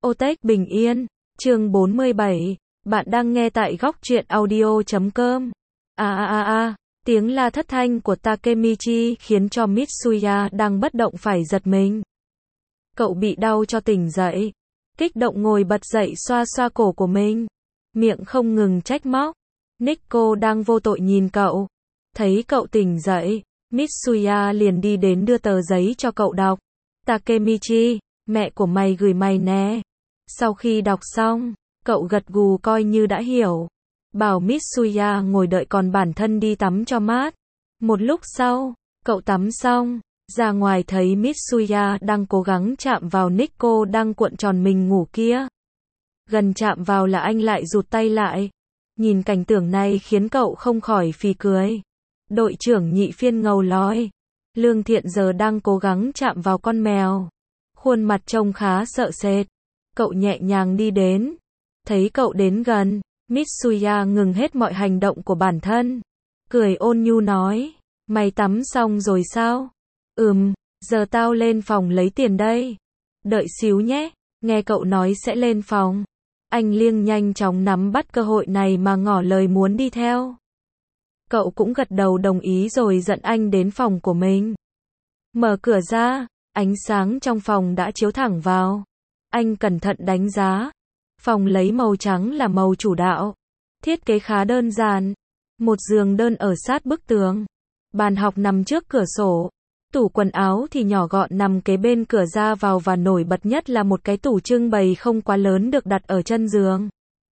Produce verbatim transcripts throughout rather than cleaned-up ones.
Otech bình yên, chương bốn mươi bảy, bạn đang nghe tại góc truyện audio chấm com. A a a a, tiếng la thất thanh của Takemichi khiến cho Mitsuya đang bất động phải giật mình. Cậu bị đau cho tỉnh dậy, kích động ngồi bật dậy xoa xoa cổ của mình, miệng không ngừng trách móc. Nico đang vô tội nhìn cậu, thấy cậu tỉnh dậy, Mitsuya liền đi đến đưa tờ giấy cho cậu đọc. Takemichi, mẹ của mày gửi mày nè. Sau khi đọc xong, cậu gật gù coi như đã hiểu. Bảo Mitsuya ngồi đợi còn bản thân đi tắm cho mát. Một lúc sau, cậu tắm xong, ra ngoài thấy Mitsuya đang cố gắng chạm vào Nico đang cuộn tròn mình ngủ kia. Gần chạm vào là anh lại rụt tay lại. Nhìn cảnh tượng này khiến cậu không khỏi phì cười. Đội trưởng nhị phiên ngầu lói. Lương Thiện giờ đang cố gắng chạm vào con mèo. Khuôn mặt trông khá sợ sệt. Cậu nhẹ nhàng đi đến. Thấy cậu đến gần, Mitsuya ngừng hết mọi hành động của bản thân. Cười ôn nhu nói, mày tắm xong rồi sao? Ừm, giờ tao lên phòng lấy tiền đây. Đợi xíu nhé, nghe cậu nói sẽ lên phòng. Anh Liêng nhanh chóng nắm bắt cơ hội này mà ngỏ lời muốn đi theo. Cậu cũng gật đầu đồng ý rồi dẫn anh đến phòng của mình. Mở cửa ra, ánh sáng trong phòng đã chiếu thẳng vào. Anh cẩn thận đánh giá. Phòng lấy màu trắng là màu chủ đạo. Thiết kế khá đơn giản. Một giường đơn ở sát bức tường. Bàn học nằm trước cửa sổ. Tủ quần áo thì nhỏ gọn nằm kế bên cửa ra vào và nổi bật nhất là một cái tủ trưng bày không quá lớn được đặt ở chân giường.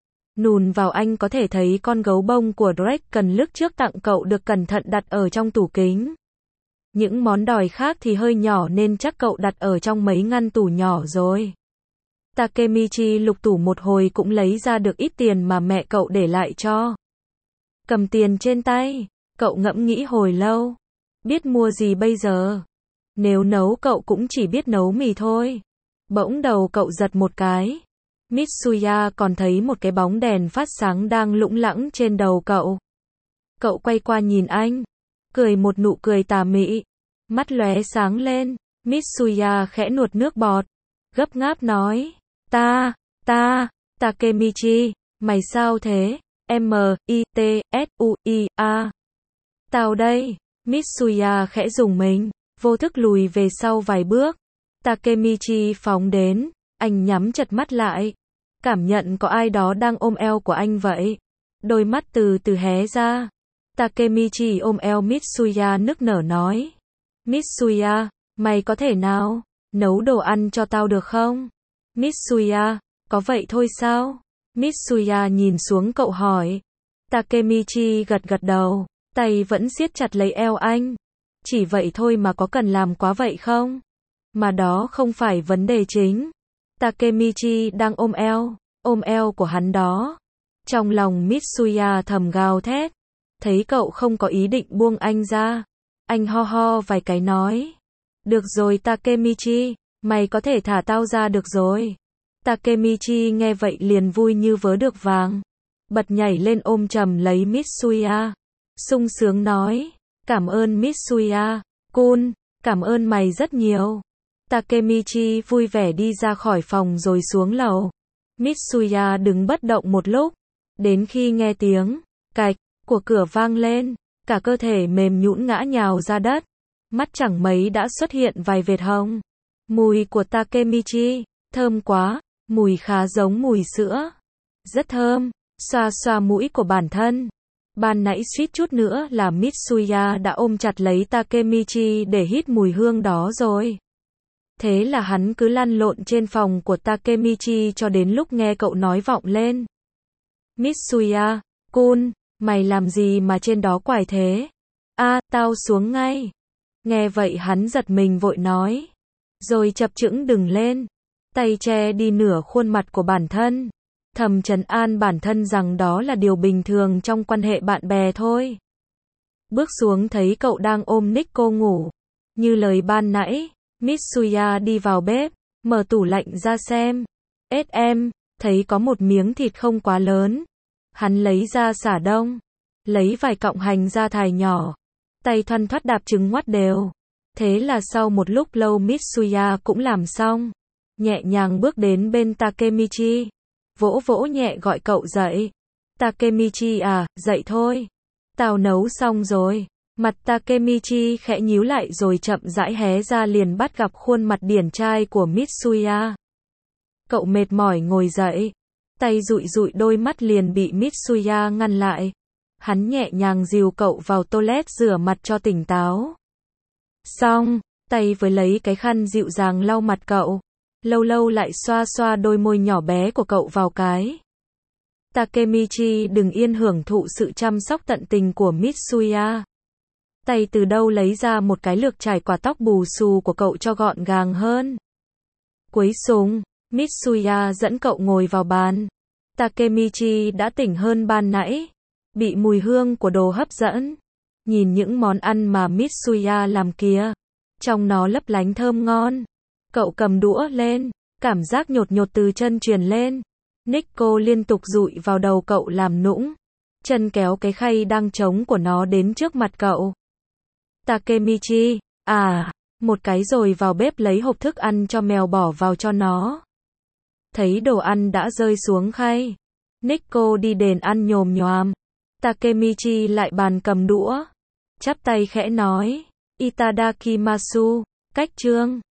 Nùn vào anh có thể thấy con gấu bông của Drake cần lúc trước tặng cậu được cẩn thận đặt ở trong tủ kính. Những món đòi khác thì hơi nhỏ nên chắc cậu đặt ở trong mấy ngăn tủ nhỏ rồi. Takemichi lục tủ một hồi cũng lấy ra được ít tiền mà mẹ cậu để lại cho. Cầm tiền trên tay, cậu ngẫm nghĩ hồi lâu. Biết mua gì bây giờ? Nếu nấu cậu cũng chỉ biết nấu mì thôi. Bỗng đầu cậu giật một cái. Mitsuya còn thấy một cái bóng đèn phát sáng đang lủng lẳng trên đầu cậu. Cậu quay qua nhìn anh, cười một nụ cười tà mị, mắt lóe sáng lên. Mitsuya khẽ nuốt nước bọt, gấp gáp nói, ta, ta, Takemichi, mày sao thế? M, I, T, S, U, I, A. Tao đây. Mitsuya khẽ dùng mình, vô thức lùi về sau vài bước. Takemichi phóng đến, anh nhắm chặt mắt lại. Cảm nhận có ai đó đang ôm eo của anh vậy. Đôi mắt từ từ hé ra. Takemichi ôm eo Mitsuya nức nở nói. Mitsuya, mày có thể nào nấu đồ ăn cho tao được không? Mitsuya, có vậy thôi sao? Mitsuya nhìn xuống cậu hỏi. Takemichi gật gật đầu, tay vẫn siết chặt lấy eo anh. Chỉ vậy thôi mà có cần làm quá vậy không? Mà đó không phải vấn đề chính. Takemichi đang ôm eo, ôm eo của hắn đó. Trong lòng Mitsuya thầm gào thét. Thấy cậu không có ý định buông anh ra. Anh ho ho vài cái nói. Được rồi Takemichi, mày có thể thả tao ra được rồi. Takemichi nghe vậy liền vui như vớ được vàng. Bật nhảy lên ôm chầm lấy Mitsuya. Sung sướng nói. Cảm ơn Mitsuya, Kun, cảm ơn mày rất nhiều. Takemichi vui vẻ đi ra khỏi phòng rồi xuống lầu. Mitsuya đứng bất động một lúc. Đến khi nghe tiếng cạch của cửa vang lên, cả cơ thể mềm nhũn ngã nhào ra đất. Mắt chẳng mấy đã xuất hiện vài vệt hồng. Mùi của Takemichi, thơm quá, mùi khá giống mùi sữa. Rất thơm, xoa xoa mũi của bản thân. Ban nãy suýt chút nữa là Mitsuya đã ôm chặt lấy Takemichi để hít mùi hương đó rồi. Thế là hắn cứ lăn lộn trên phòng của Takemichi cho đến lúc nghe cậu nói vọng lên. Mitsuya, Kun, mày làm gì mà trên đó quải thế? A, tao xuống ngay. Nghe vậy hắn giật mình vội nói. Rồi chập chững đứng lên. Tay che đi nửa khuôn mặt của bản thân. Thầm trấn an bản thân rằng đó là điều bình thường trong quan hệ bạn bè thôi. Bước xuống thấy cậu đang ôm Nico ngủ. Như lời ban nãy, Mitsuya đi vào bếp, mở tủ lạnh ra xem. Ết em, thấy có một miếng thịt không quá lớn. Hắn lấy ra xả đông, lấy vài cọng hành ra thài nhỏ. Tay thoăn thoắt đạp trứng ngoắt đều. Thế là sau một lúc lâu Mitsuya cũng làm xong. nhẹ nhàng bước đến bên Takemichi, vỗ vỗ nhẹ gọi cậu dậy. Takemichi à, dậy thôi. Tao nấu xong rồi. Mặt Takemichi khẽ nhíu lại rồi chậm rãi hé ra liền bắt gặp khuôn mặt điển trai của Mitsuya. Cậu mệt mỏi ngồi dậy, tay dụi dụi đôi mắt liền bị Mitsuya ngăn lại. Hắn nhẹ nhàng dìu cậu vào toilet rửa mặt cho tỉnh táo. Xong, tay với lấy cái khăn dịu dàng lau mặt cậu, lâu lâu lại xoa xoa đôi môi nhỏ bé của cậu vào cái. Takemichi đừng yên hưởng thụ sự chăm sóc tận tình của Mitsuya. Tay từ đâu lấy ra một cái lược chải quả tóc bù xù của cậu cho gọn gàng hơn. Cúi xuống, Mitsuya dẫn cậu ngồi vào bàn. Takemichi đã tỉnh hơn ban nãy, bị mùi hương của đồ hấp dẫn. Nhìn những món ăn mà Mitsuya làm kia, trong nó lấp lánh thơm ngon. Cậu cầm đũa lên, cảm giác nhột nhột từ chân truyền lên. Nico liên tục dụi vào đầu cậu làm nũng. Chân kéo cái khay đang trống của nó đến trước mặt cậu. Takemichi, à, một cái rồi vào bếp lấy hộp thức ăn cho mèo bỏ vào cho nó. Thấy đồ ăn đã rơi xuống khay, Nico đi đền ăn nhồm nhoàm. Takemichi lại bàn cầm đũa, chắp tay khẽ nói, Itadakimasu, cách chương.